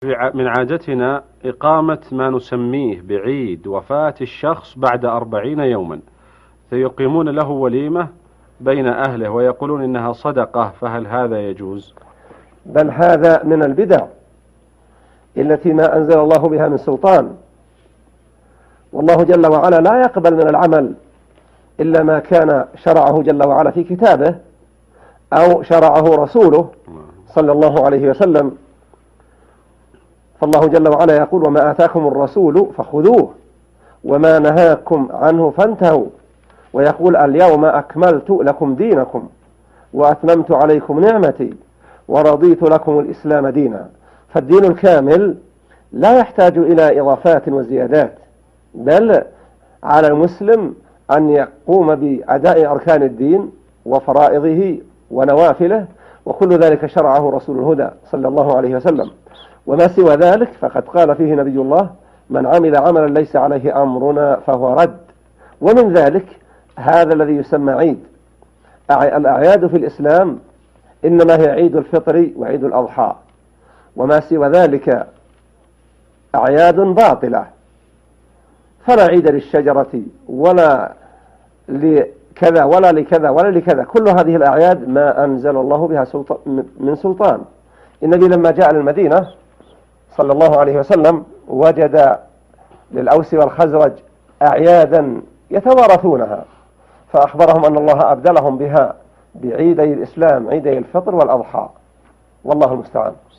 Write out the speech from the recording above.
من عادتنا إقامة ما نسميه بعيد وفاة الشخص بعد 40 يوما، فيقيمون له وليمة بين أهله ويقولون إنها صدقة، فهل هذا يجوز؟ بل هذا من البدع التي ما أنزل الله بها من سلطان، والله جل وعلا لا يقبل من العمل إلا ما كان شرعه جل وعلا في كتابه أو شرعه رسوله صلى الله عليه وسلم. فالله جل وعلا يقول: وما آتاكم الرسول فخذوه وما نهاكم عنه فانتهوا، ويقول: اليوم أكملت لكم دينكم وأتممت عليكم نعمتي ورضيت لكم الإسلام دينا. فالدين الكامل لا يحتاج إلى إضافات وزيادات، بل على المسلم أن يقوم بأداء أركان الدين وفرائضه ونوافله، وكل ذلك شرعه رسول الهدى صلى الله عليه وسلم. وما سوى ذلك فقد قال فيه نبي الله: من عمل عملا ليس عليه أمرنا فهو رد. ومن ذلك هذا الذي يسمى عيد. الأعياد في الإسلام إنما هي عيد الفطر وعيد الأضحى، وما سوى ذلك أعياد باطلة، فلا عيد للشجرة ولا لكذا ولا لكذا ولا لكذا. كل هذه الأعياد ما أنزل الله بها من سلطان. النبي لما جاء للمدينة صلى الله عليه وسلم وجد للأوس والخزرج أعيادا يتوارثونها، فأخبرهم أن الله أبدلهم بها بعيدي الإسلام، عيدي الفطر والأضحى، والله المستعان.